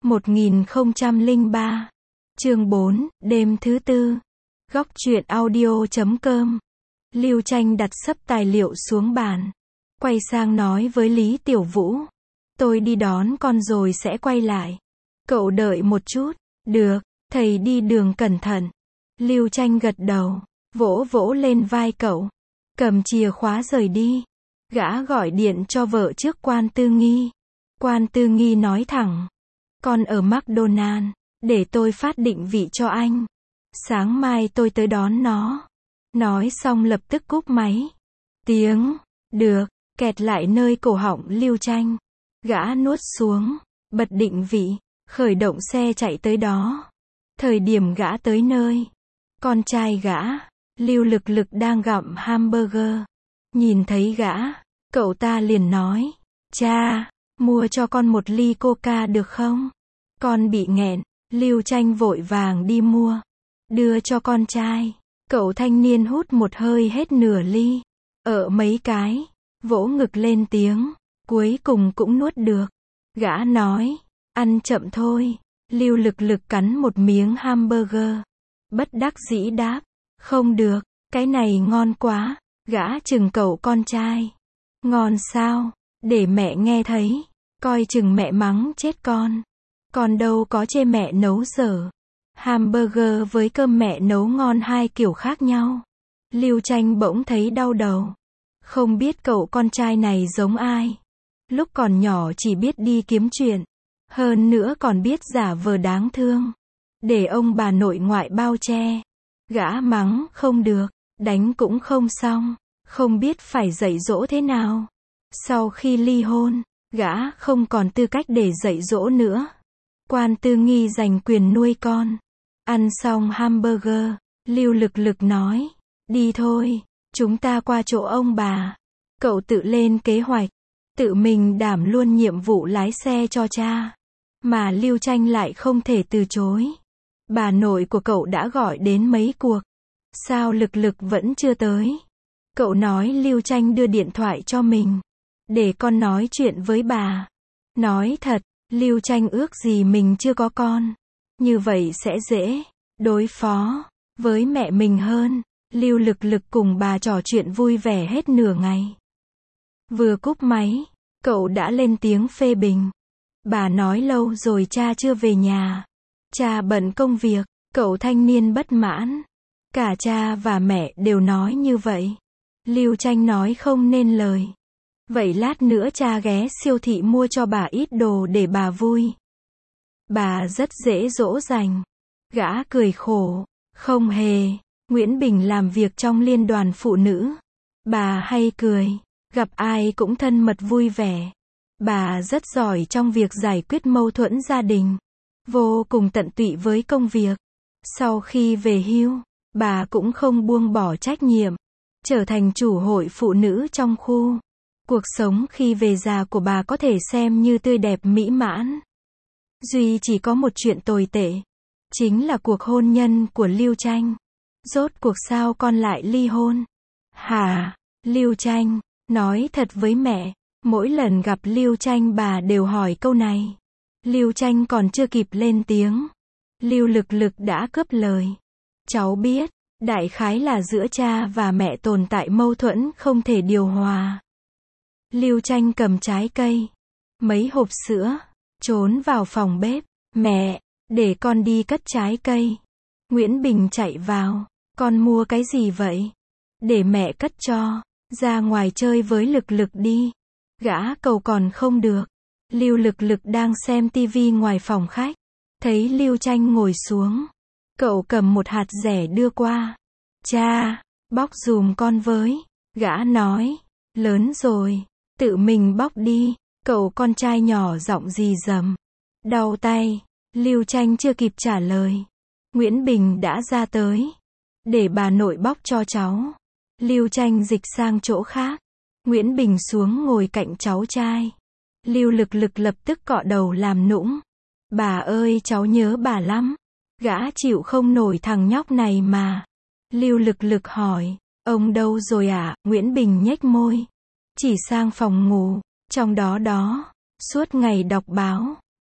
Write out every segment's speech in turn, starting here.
1003. Chương 4, đêm thứ tư. Góc truyện audio.com. Lưu Tranh đặt sấp tài liệu xuống bàn, quay sang nói với Lý Tiểu Vũ. Tôi đi đón con rồi sẽ quay lại. Cậu đợi một chút. Được, thầy đi đường cẩn thận. Lưu Tranh gật đầu, vỗ vỗ lên vai cậu. Cầm chìa khóa rời đi. Gã gọi điện cho vợ trước Quan Tư Nghi. Quan Tư Nghi nói thẳng. Con ở McDonald, để tôi phát định vị cho anh. Sáng mai tôi tới đón nó. Nói xong lập tức cúp máy. Tiếng, được, kẹt lại nơi cổ họng Lưu Tranh. Gã nuốt xuống, bật định vị, khởi động xe chạy tới đó. Thời điểm gã tới nơi, con trai gã, Lưu Lực Lực đang gặm hamburger. Nhìn thấy gã, cậu ta liền nói, cha, mua cho con một ly coca được không? Con bị nghẹn. Lưu Tranh vội vàng đi mua, đưa cho con trai. Cậu thanh niên hút một hơi hết nửa ly, mấy cái, vỗ ngực lên tiếng, cuối cùng cũng nuốt được. Gã nói, ăn chậm thôi. Lưu Lực Lực cắn một miếng hamburger, bất đắc dĩ đáp, không được, cái này ngon quá. Gã chừng cậu con trai, ngon sao? Để mẹ nghe thấy, coi chừng mẹ mắng chết con. Con đâu có chê mẹ nấu dở. Hamburger với cơm mẹ nấu ngon hai kiểu khác nhau. Lưu Tranh bỗng thấy đau đầu. Không biết cậu con trai này giống ai. Lúc còn nhỏ chỉ biết đi kiếm chuyện. Hơn nữa còn biết giả vờ đáng thương, để ông bà nội ngoại bao che. Gã mắng không được, đánh cũng không xong, không biết phải dạy dỗ thế nào. Sau khi ly hôn, gã không còn tư cách để dạy dỗ nữa. Quan Tư Nghi giành quyền nuôi con. Ăn xong hamburger, Lưu Lực Lực nói, đi thôi, chúng ta qua chỗ ông bà. Cậu tự lên kế hoạch, tự mình đảm luôn nhiệm vụ lái xe cho cha. Mà Lưu Tranh lại không thể từ chối. Bà nội của cậu đã gọi đến mấy cuộc. Sao Lực Lực vẫn chưa tới? Cậu nói Lưu Tranh đưa điện thoại cho mình, để con nói chuyện với bà. Nói thật, Lưu Tranh ước gì mình chưa có con. Như vậy sẽ dễ đối phó với mẹ mình hơn. Lưu Lực Lực cùng bà trò chuyện vui vẻ hết nửa ngày. Vừa cúp máy, cậu đã lên tiếng phê bình. Bà nói lâu rồi cha chưa về nhà. Cha bận công việc. Cậu thanh niên bất mãn. Cả cha và mẹ đều nói như vậy. Lưu Tranh nói không nên lời. Vậy lát nữa cha ghé siêu thị mua cho bà ít đồ để bà vui. Bà rất dễ dỗ dành. Gã cười khổ. Không hề. Nguyễn Bình làm việc trong liên đoàn phụ nữ. Bà hay cười. Gặp ai cũng thân mật vui vẻ. Bà rất giỏi trong việc giải quyết mâu thuẫn gia đình. Vô cùng tận tụy với công việc. Sau khi về hưu, bà cũng không buông bỏ trách nhiệm. Trở thành chủ hội phụ nữ trong khu. Cuộc sống khi về già của bà có thể xem như tươi đẹp mỹ mãn. Duy chỉ có một chuyện tồi tệ. Chính là cuộc hôn nhân của Lưu Tranh. Rốt cuộc sao con lại ly hôn? Hả? Lưu Tranh nói thật với mẹ. Mỗi lần gặp Lưu Tranh bà đều hỏi câu này. Lưu Tranh còn chưa kịp lên tiếng. Lưu Lực Lực đã cướp lời. Cháu biết, đại khái là giữa cha và mẹ tồn tại mâu thuẫn không thể điều hòa. Lưu Tranh cầm trái cây, mấy hộp sữa, trốn vào phòng bếp. Mẹ, để con đi cất trái cây. Nguyễn Bình chạy vào. Con mua cái gì vậy? Để mẹ cất cho. Ra ngoài chơi với Lực Lực đi. Gã cầu còn không được. Lưu Lực Lực đang xem tivi ngoài phòng khách. Thấy Lưu Tranh ngồi xuống. Cậu cầm một hạt dẻ đưa qua. Cha, bóc giùm con với. Gã nói, lớn rồi, tự mình bóc đi. Cậu con trai nhỏ giọng rì rầm. Đau tay. Lưu Tranh chưa kịp trả lời. Nguyễn Bình đã ra tới. Để bà nội bóc cho cháu. Lưu Tranh dịch sang chỗ khác. Nguyễn Bình xuống ngồi cạnh cháu trai. Lưu Lực Lực lập tức cọ đầu làm nũng. Bà ơi cháu nhớ bà lắm. Gã chịu không nổi thằng nhóc này mà. Lưu Lực Lực hỏi, ông đâu rồi ạ? Nguyễn Bình nhếch môi. Chỉ sang phòng ngủ, trong đó, suốt ngày đọc báo.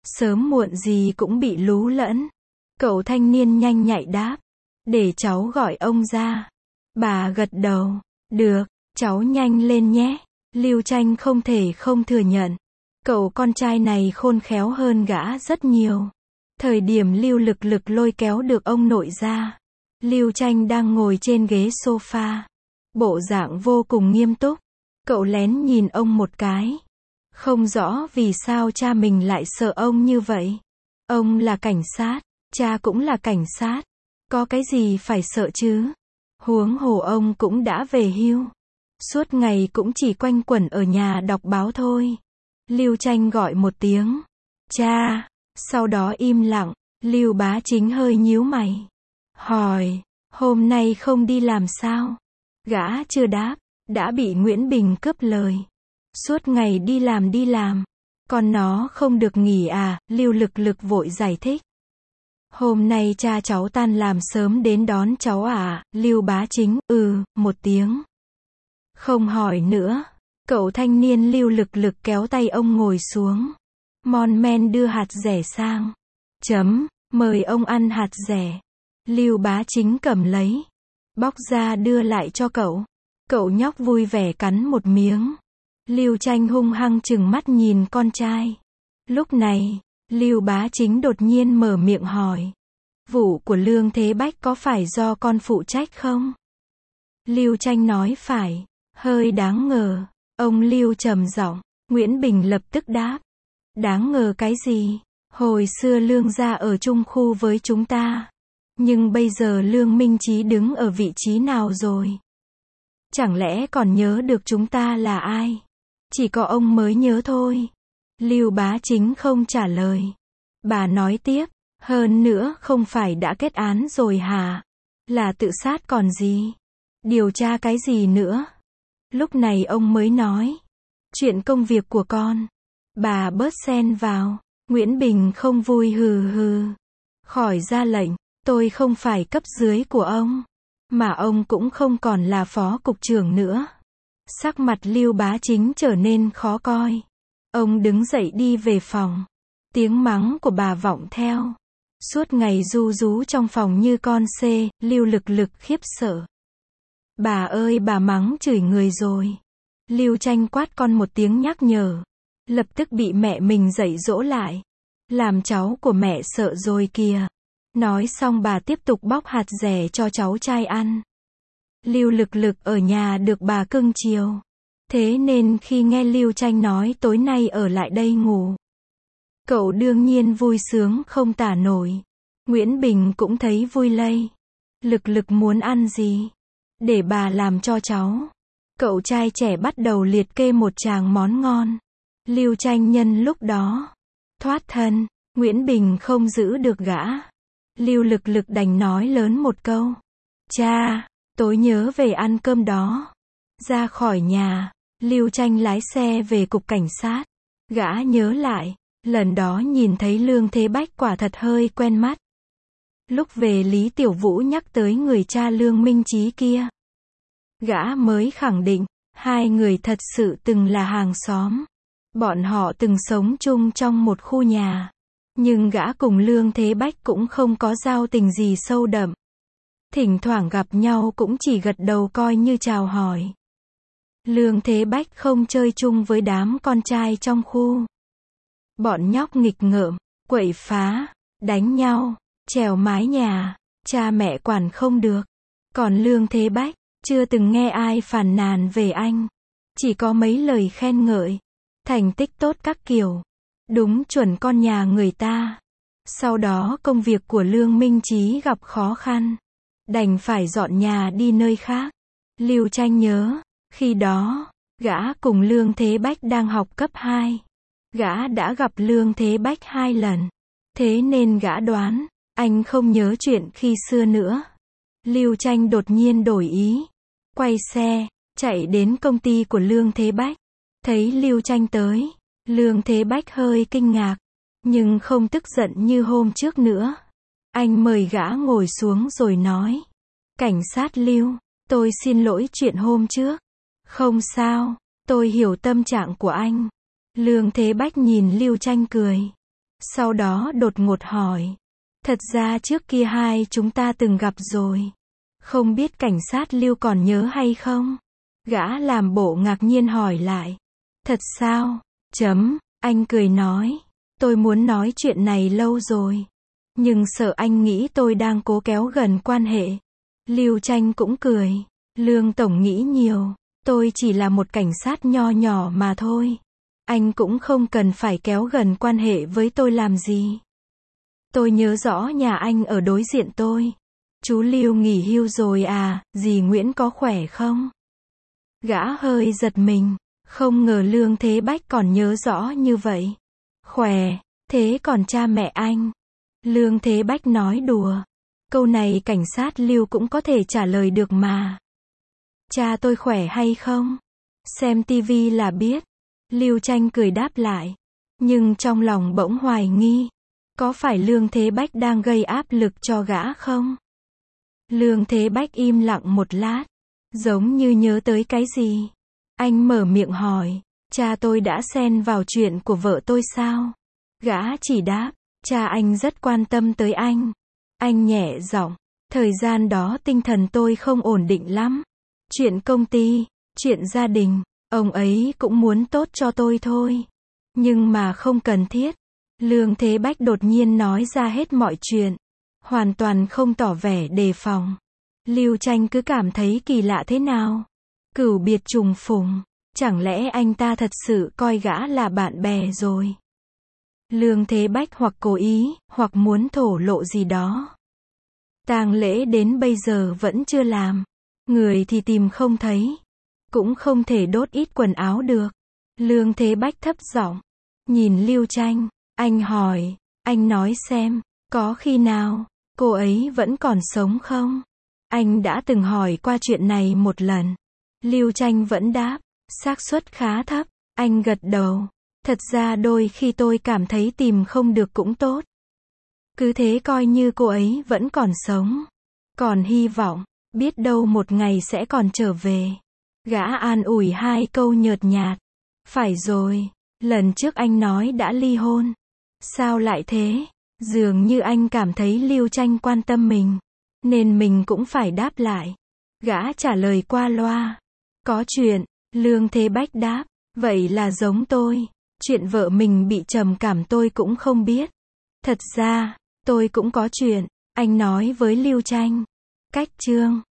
Sớm muộn gì cũng bị lú lẫn. Cậu thanh niên nhanh nhạy đáp. Để cháu gọi ông ra. Bà gật đầu. Được, cháu nhanh lên nhé. Lưu Tranh không thể không thừa nhận. Cậu con trai này khôn khéo hơn gã rất nhiều. Thời điểm Lưu Lực Lực lôi kéo được ông nội ra. Lưu Tranh đang ngồi trên ghế sofa. Bộ dạng vô cùng nghiêm túc. Cậu lén nhìn ông một cái. Không rõ vì sao cha mình lại sợ ông như vậy. Ông là cảnh sát, cha cũng là cảnh sát. Có cái gì phải sợ chứ? Huống hồ ông cũng đã về hưu. Suốt ngày cũng chỉ quanh quẩn ở nhà đọc báo thôi. Lưu Tranh gọi một tiếng. Cha. Sau đó im lặng. Lưu Bá Chính hơi nhíu mày. Hỏi. Hôm nay không đi làm sao? Gã chưa đáp. Đã bị Nguyễn Bình cướp lời. Suốt ngày đi làm. Còn nó không được nghỉ à? Lưu Lực Lực vội giải thích. Hôm nay cha cháu tan làm sớm đến đón cháu à? Lưu Bá Chính, một tiếng. Không hỏi nữa. Cậu thanh niên Lưu Lực Lực kéo tay ông ngồi xuống. Mon men đưa hạt dẻ sang. Mời ông ăn hạt dẻ. Lưu Bá Chính cầm lấy. Bóc ra đưa lại cho cậu. Cậu nhóc vui vẻ cắn một miếng. Lưu Tranh hung hăng trừng mắt nhìn con trai. Lúc này, Lưu Bá Chính đột nhiên mở miệng hỏi. Vụ của Lương Thế Bách có phải do con phụ trách không? Lưu Tranh nói phải. Hơi đáng ngờ. Ông Lưu trầm giọng. Nguyễn Bình lập tức đáp. Đáng ngờ cái gì? Hồi xưa Lương gia ở chung khu với chúng ta. Nhưng bây giờ Lương Minh Chí đứng ở vị trí nào rồi? Chẳng lẽ còn nhớ được chúng ta là ai? Chỉ có ông mới nhớ thôi. Lưu Bá Chính không trả lời. Bà nói tiếp. Hơn nữa không phải đã kết án rồi hả? Là tự sát còn gì? Điều tra cái gì nữa? Lúc này ông mới nói. Chuyện công việc của con. Bà bớt xen vào. Nguyễn Bình không vui hừ. Khỏi ra lệnh. Tôi không phải cấp dưới của ông. Mà ông cũng không còn là phó cục trưởng nữa. Sắc mặt Lưu Bá Chính trở nên khó coi. Ông đứng dậy đi về phòng. Tiếng mắng của bà vọng theo. Suốt ngày ru rú trong phòng như con xê, Lưu Lực Lực khiếp sợ. Bà ơi, bà mắng chửi người rồi. Lưu Tranh quát con một tiếng nhắc nhở. Lập tức bị mẹ mình dạy dỗ lại. Làm cháu của mẹ sợ rồi kìa. Nói xong bà tiếp tục bóc hạt dẻ cho cháu trai ăn. Lưu Lực Lực ở nhà được bà cưng chiều. Thế nên khi nghe Lưu Tranh nói tối nay ở lại đây ngủ. Cậu đương nhiên vui sướng không tả nổi. Nguyễn Bình cũng thấy vui lây. Lực Lực muốn ăn gì? Để bà làm cho cháu. Cậu trai trẻ bắt đầu liệt kê một tràng món ngon. Lưu Tranh nhân lúc đó. Thoát thân. Nguyễn Bình không giữ được gã. Lưu Lực Lực đành nói lớn một câu. Cha, tối nhớ về ăn cơm đó. Ra khỏi nhà, Lưu Tranh lái xe về cục cảnh sát. Gã nhớ lại, lần đó nhìn thấy Lương Thế Bách quả thật hơi quen mắt. Lúc về Lý Tiểu Vũ nhắc tới người cha Lương Minh Chí kia. Gã mới khẳng định, hai người thật sự từng là hàng xóm. Bọn họ từng sống chung trong một khu nhà. Nhưng gã cùng Lương Thế Bách cũng không có giao tình gì sâu đậm. Thỉnh thoảng gặp nhau cũng chỉ gật đầu coi như chào hỏi. Lương Thế Bách không chơi chung với đám con trai trong khu. Bọn nhóc nghịch ngợm, quậy phá, đánh nhau, trèo mái nhà, cha mẹ quản không được. Còn Lương Thế Bách, chưa từng nghe ai phàn nàn về anh. Chỉ có mấy lời khen ngợi, thành tích tốt các kiểu. Đúng chuẩn con nhà người ta. Sau đó công việc của Lương Minh Chí gặp khó khăn. Đành phải dọn nhà đi nơi khác. Lưu Tranh nhớ, khi đó, gã cùng Lương Thế Bách đang học cấp 2. Gã đã gặp Lương Thế Bách 2 lần. Thế nên gã đoán, anh không nhớ chuyện khi xưa nữa. Lưu Tranh đột nhiên đổi ý. Quay xe, chạy đến công ty của Lương Thế Bách. Thấy Lưu Tranh tới. Lương Thế Bách hơi kinh ngạc, nhưng không tức giận như hôm trước nữa. Anh mời gã ngồi xuống rồi nói. Cảnh sát Lưu, tôi xin lỗi chuyện hôm trước. Không sao, tôi hiểu tâm trạng của anh. Lương Thế Bách nhìn Lưu Tranh cười. Sau đó đột ngột hỏi. Thật ra trước kia hai chúng ta từng gặp rồi. Không biết cảnh sát Lưu còn nhớ hay không? Gã làm bộ ngạc nhiên hỏi lại. Thật sao? Anh cười nói. Tôi muốn nói chuyện này lâu rồi. Nhưng sợ anh nghĩ tôi đang cố kéo gần quan hệ. Lưu Tranh cũng cười. Lương Tổng nghĩ nhiều. Tôi chỉ là một cảnh sát nho nhỏ mà thôi. Anh cũng không cần phải kéo gần quan hệ với tôi làm gì. Tôi nhớ rõ nhà anh ở đối diện tôi. Chú Lưu nghỉ hưu rồi à, dì Nguyễn có khỏe không? Gã hơi giật mình. Không ngờ Lương Thế Bách còn nhớ rõ như vậy. Khỏe, thế còn cha mẹ anh? Lương Thế Bách nói đùa. Câu này cảnh sát Lưu cũng có thể trả lời được mà. Cha tôi khỏe hay không? Xem tivi là biết. Lưu Tranh cười đáp lại. Nhưng trong lòng bỗng hoài nghi. Có phải Lương Thế Bách đang gây áp lực cho gã không? Lương Thế Bách im lặng một lát. Giống như nhớ tới cái gì. Anh mở miệng hỏi. Cha tôi đã xen vào chuyện của vợ tôi sao? Gã chỉ đáp. Cha anh rất quan tâm tới anh. Anh nhẹ giọng. Thời gian đó tinh thần tôi không ổn định lắm. Chuyện công ty, chuyện gia đình, ông ấy cũng muốn tốt cho tôi thôi. Nhưng mà không cần thiết. Lương Thế Bách đột nhiên nói ra hết mọi chuyện. Hoàn toàn không tỏ vẻ đề phòng. Lưu Tranh cứ cảm thấy kỳ lạ thế nào. Cửu biệt trùng phùng. Chẳng lẽ anh ta thật sự coi gã là bạn bè rồi? Lương Thế Bách hoặc cố ý, hoặc muốn thổ lộ gì đó. Tang lễ đến bây giờ vẫn chưa làm. Người thì tìm không thấy. Cũng không thể đốt ít quần áo được. Lương Thế Bách thấp giọng. Nhìn Lưu Tranh. Anh hỏi. Anh nói xem. Có khi nào cô ấy vẫn còn sống không? Anh đã từng hỏi qua chuyện này một lần. Lưu Tranh vẫn đáp. Xác suất khá thấp. Anh gật đầu. Thật ra đôi khi tôi cảm thấy tìm không được cũng tốt. Cứ thế coi như cô ấy vẫn còn sống. Còn hy vọng. Biết đâu một ngày sẽ còn trở về. Gã an ủi hai câu nhợt nhạt. Phải rồi. Lần trước anh nói đã ly hôn. Sao lại thế? Dường như anh cảm thấy Lưu Tranh quan tâm mình. Nên mình cũng phải đáp lại. Gã trả lời qua loa. Có chuyện. Lương Thế Bách đáp. Vậy là giống tôi. Chuyện vợ mình bị trầm cảm tôi cũng không biết. Thật ra, tôi cũng có chuyện. Anh nói với Lưu Tranh. Cách chương